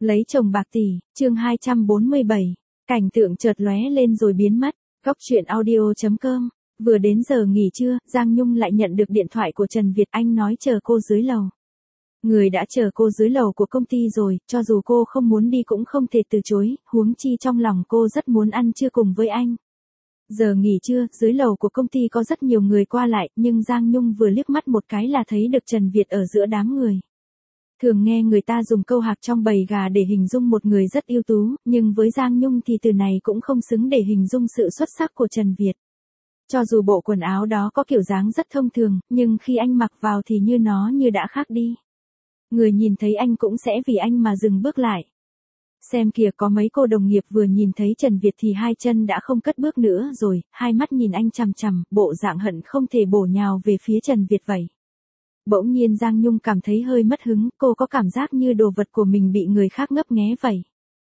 Lấy chồng bạc tỷ, chương 247. Cảnh tượng chợt lóe lên rồi biến mất. Góc truyện audio.com. Vừa đến giờ nghỉ trưa, Giang Nhung lại nhận được điện thoại của Trần Việt Anh nói chờ cô dưới lầu. Người đã chờ cô dưới lầu của công ty rồi, cho dù cô không muốn đi cũng không thể từ chối, huống chi trong lòng cô rất muốn ăn trưa cùng với anh. Giờ nghỉ trưa, dưới lầu của công ty có rất nhiều người qua lại, nhưng Giang Nhung vừa liếc mắt một cái là thấy được Trần Việt ở giữa đám người. Thường nghe người ta dùng câu hạc trong bầy gà để hình dung một người rất ưu tú, nhưng với Giang Nhung thì từ này cũng không xứng để hình dung sự xuất sắc của Trần Việt. Cho dù bộ quần áo đó có kiểu dáng rất thông thường, nhưng khi anh mặc vào thì nó như đã khác đi. Người nhìn thấy anh cũng sẽ vì anh mà dừng bước lại. Xem kìa, có mấy cô đồng nghiệp vừa nhìn thấy Trần Việt thì hai chân đã không cất bước nữa rồi, hai mắt nhìn anh chằm chằm, bộ dạng hận không thể bổ nhào về phía Trần Việt vậy. Bỗng nhiên Giang Nhung cảm thấy hơi mất hứng, cô có cảm giác như đồ vật của mình bị người khác ngấp nghé vậy.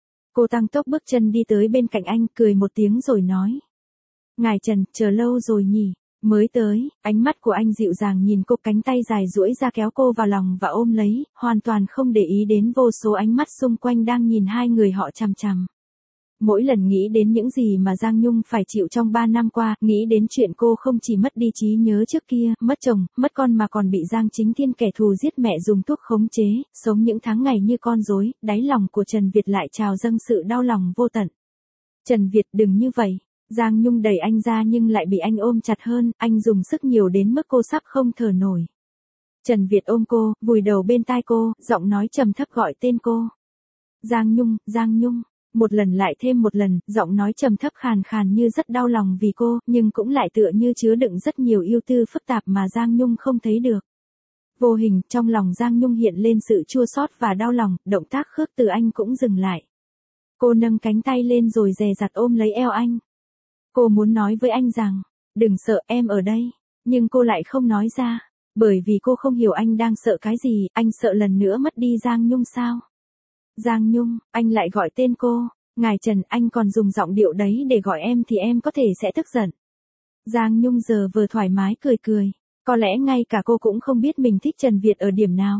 Cô tăng tốc bước chân đi tới bên cạnh anh, cười một tiếng rồi nói. Ngài Trần, chờ lâu rồi nhỉ? Mới tới, ánh mắt của anh dịu dàng nhìn cô, cánh tay dài duỗi ra kéo cô vào lòng và ôm lấy, hoàn toàn không để ý đến vô số ánh mắt xung quanh đang nhìn hai người họ chằm chằm. Mỗi lần nghĩ đến những gì mà Giang Nhung phải chịu trong 3 năm qua, nghĩ đến chuyện cô không chỉ mất đi trí nhớ trước kia, mất chồng, mất con mà còn bị Giang Chính Thiên kẻ thù giết mẹ dùng thuốc khống chế, sống những tháng ngày như con rối, đáy lòng của Trần Việt lại trào dâng sự đau lòng vô tận. Trần Việt, đừng như vậy. Giang Nhung đẩy anh ra nhưng lại bị anh ôm chặt hơn, anh dùng sức nhiều đến mức cô sắp không thở nổi. Trần Việt ôm cô, vùi đầu bên tai cô, giọng nói trầm thấp gọi tên cô. Giang Nhung, Giang Nhung. Một lần lại thêm một lần, giọng nói trầm thấp khàn khàn như rất đau lòng vì cô, nhưng cũng lại tựa như chứa đựng rất nhiều ưu tư phức tạp mà Giang Nhung không thấy được. Vô hình, trong lòng Giang Nhung hiện lên sự chua xót và đau lòng, động tác khước từ anh cũng dừng lại. Cô nâng cánh tay lên rồi dè dặt ôm lấy eo anh. Cô muốn nói với anh rằng, đừng sợ, em ở đây, nhưng cô lại không nói ra, bởi vì cô không hiểu anh đang sợ cái gì, anh sợ lần nữa mất đi Giang Nhung sao? Giang Nhung, anh lại gọi tên cô. Ngài Trần, anh còn dùng giọng điệu đấy để gọi em thì em có thể sẽ tức giận. Giang Nhung giờ vừa thoải mái cười cười. Có lẽ ngay cả cô cũng không biết mình thích Trần Việt ở điểm nào.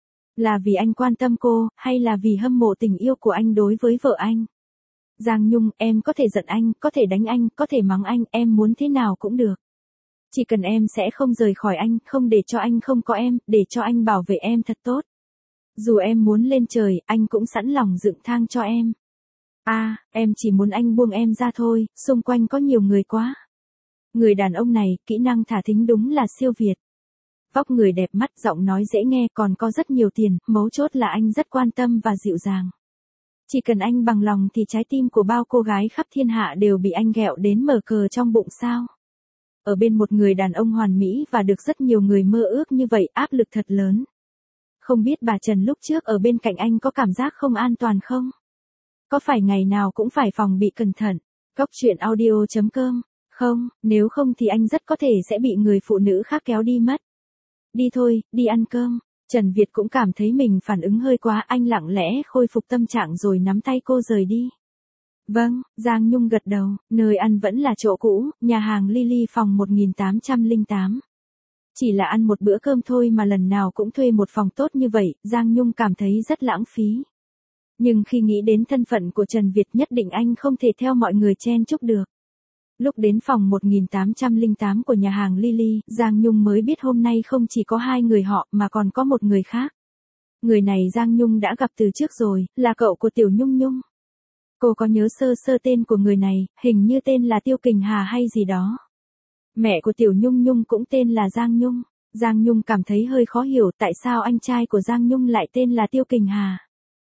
Là vì anh quan tâm cô, hay là vì hâm mộ tình yêu của anh đối với vợ anh? Giang Nhung, em có thể giận anh, có thể đánh anh, có thể mắng anh, em muốn thế nào cũng được. Chỉ cần em sẽ không rời khỏi anh, không để cho anh không có em, để cho anh bảo vệ em thật tốt. Dù em muốn lên trời, anh cũng sẵn lòng dựng thang cho em. Em chỉ muốn anh buông em ra thôi, xung quanh có nhiều người quá. Người đàn ông này, kỹ năng thả thính đúng là siêu việt. Vóc người đẹp mắt, giọng nói dễ nghe, còn có rất nhiều tiền, mấu chốt là anh rất quan tâm và dịu dàng. Chỉ cần anh bằng lòng thì trái tim của bao cô gái khắp thiên hạ đều bị anh ghẹo đến mở cờ trong bụng sao. Ở bên một người đàn ông hoàn mỹ và được rất nhiều người mơ ước như vậy, áp lực thật lớn. Không biết bà Trần lúc trước ở bên cạnh anh có cảm giác không an toàn không? Có phải ngày nào cũng phải phòng bị cẩn thận? Góc truyện audio.com. Không, nếu không thì anh rất có thể sẽ bị người phụ nữ khác kéo đi mất. Đi thôi, đi ăn cơm. Trần Việt cũng cảm thấy mình phản ứng hơi quá, anh lặng lẽ khôi phục tâm trạng rồi nắm tay cô rời đi. Vâng, Giang Nhung gật đầu, nơi ăn vẫn là chỗ cũ, nhà hàng Lily phòng 1808. Chỉ là ăn một bữa cơm thôi mà lần nào cũng thuê một phòng tốt như vậy, Giang Nhung cảm thấy rất lãng phí. Nhưng khi nghĩ đến thân phận của Trần Việt nhất định anh không thể theo mọi người chen chúc được. Lúc đến phòng 1808 của nhà hàng Lily, Giang Nhung mới biết hôm nay không chỉ có hai người họ mà còn có một người khác. Người này Giang Nhung đã gặp từ trước rồi, là cậu của Tiểu Nhung Nhung. Cô có nhớ sơ sơ tên của người này, hình như tên là Tiêu Kình Hà hay gì đó. Mẹ của Tiểu Nhung Nhung cũng tên là Giang Nhung. Giang Nhung cảm thấy hơi khó hiểu tại sao anh trai của Giang Nhung lại tên là Tiêu Kình Hà.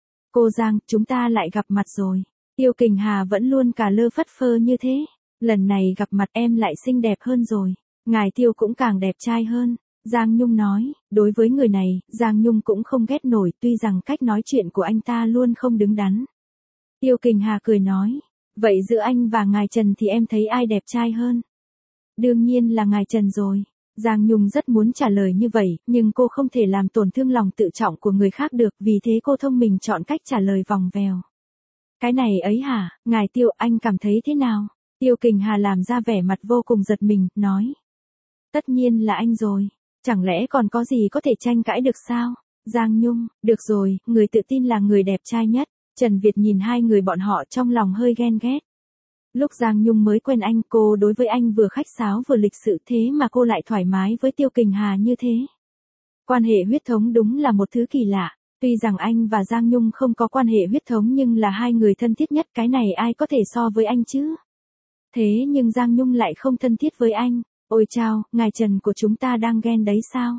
Cô Giang, chúng ta lại gặp mặt rồi. Tiêu Kình Hà vẫn luôn cả lơ phất phơ như thế. Lần này gặp mặt em lại xinh đẹp hơn rồi. Ngài Tiêu cũng càng đẹp trai hơn. Giang Nhung nói, đối với người này, Giang Nhung cũng không ghét nổi tuy rằng cách nói chuyện của anh ta luôn không đứng đắn. Tiêu Kình Hà cười nói, vậy giữa anh và ngài Trần thì em thấy ai đẹp trai hơn? Đương nhiên là ngài Trần rồi. Giang Nhung rất muốn trả lời như vậy, nhưng cô không thể làm tổn thương lòng tự trọng của người khác được, vì thế cô thông minh chọn cách trả lời vòng vèo. Cái này ấy hả, ngài Tiêu, anh cảm thấy thế nào? Tiêu Kình Hà làm ra vẻ mặt vô cùng giật mình, nói. Tất nhiên là anh rồi. Chẳng lẽ còn có gì có thể tranh cãi được sao? Giang Nhung, được rồi, người tự tin là người đẹp trai nhất. Trần Việt nhìn hai người bọn họ trong lòng hơi ghen ghét. Lúc Giang Nhung mới quen anh, cô đối với anh vừa khách sáo vừa lịch sự, thế mà cô lại thoải mái với Tiêu Kình Hà như thế. Quan hệ huyết thống đúng là một thứ kỳ lạ. Tuy rằng anh và Giang Nhung không có quan hệ huyết thống nhưng là hai người thân thiết nhất, cái này ai có thể so với anh chứ. Thế nhưng Giang Nhung lại không thân thiết với anh. Ôi chao, ngài Trần của chúng ta đang ghen đấy sao?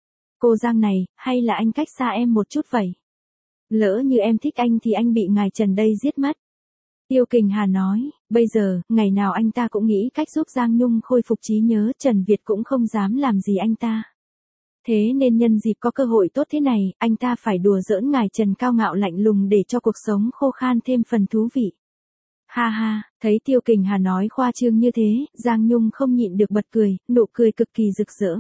Cô Giang này, hay là anh cách xa em một chút vậy? Lỡ như em thích anh thì anh bị ngài Trần đây giết mất. Tiêu Kình Hà nói, bây giờ, ngày nào anh ta cũng nghĩ cách giúp Giang Nhung khôi phục trí nhớ, Trần Việt cũng không dám làm gì anh ta. Thế nên nhân dịp có cơ hội tốt thế này, anh ta phải đùa giỡn ngài Trần cao ngạo lạnh lùng để cho cuộc sống khô khan thêm phần thú vị. Ha ha, thấy Tiêu Kình Hà nói khoa trương như thế, Giang Nhung không nhịn được bật cười, nụ cười cực kỳ rực rỡ.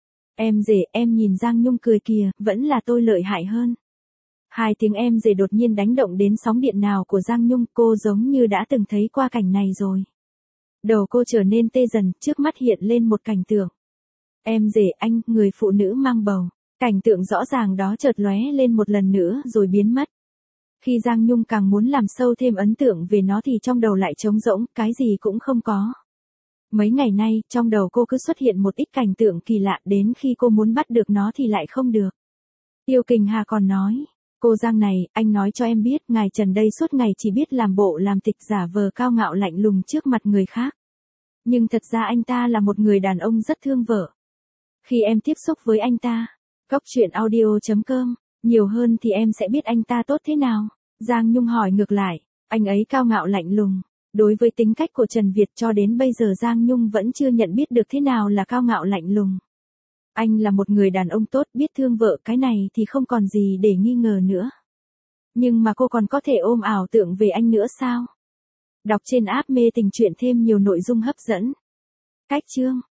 Em rể, em nhìn Giang Nhung cười kìa, vẫn là tôi lợi hại hơn. Hai tiếng em rể đột nhiên đánh động đến sóng điện nào của Giang Nhung, cô giống như đã từng thấy qua cảnh này rồi. Đầu cô trở nên tê dần, trước mắt hiện lên một cảnh tượng. Em rể anh, người phụ nữ mang bầu. Cảnh tượng rõ ràng đó chợt lóe lên một lần nữa rồi biến mất. Khi Giang Nhung càng muốn làm sâu thêm ấn tượng về nó thì trong đầu lại trống rỗng, cái gì cũng không có. Mấy ngày nay, trong đầu cô cứ xuất hiện một ít cảnh tượng kỳ lạ, đến khi cô muốn bắt được nó thì lại không được. Tiêu Kình Hà còn nói, cô Giang này, anh nói cho em biết, ngài Trần đây suốt ngày chỉ biết làm bộ làm tịch giả vờ cao ngạo lạnh lùng trước mặt người khác. Nhưng thật ra anh ta là một người đàn ông rất thương vợ. Khi em tiếp xúc với anh ta, Goctruyện.audio.com, nhiều hơn thì em sẽ biết anh ta tốt thế nào. Giang Nhung hỏi ngược lại, anh ấy cao ngạo lạnh lùng. Đối với tính cách của Trần Việt cho đến bây giờ Giang Nhung vẫn chưa nhận biết được thế nào là cao ngạo lạnh lùng. Anh là một người đàn ông tốt, biết thương vợ, cái này thì không còn gì để nghi ngờ nữa. Nhưng mà cô còn có thể ôm ảo tưởng về anh nữa sao? Đọc trên app Mê Tình Truyện thêm nhiều nội dung hấp dẫn. Cách chương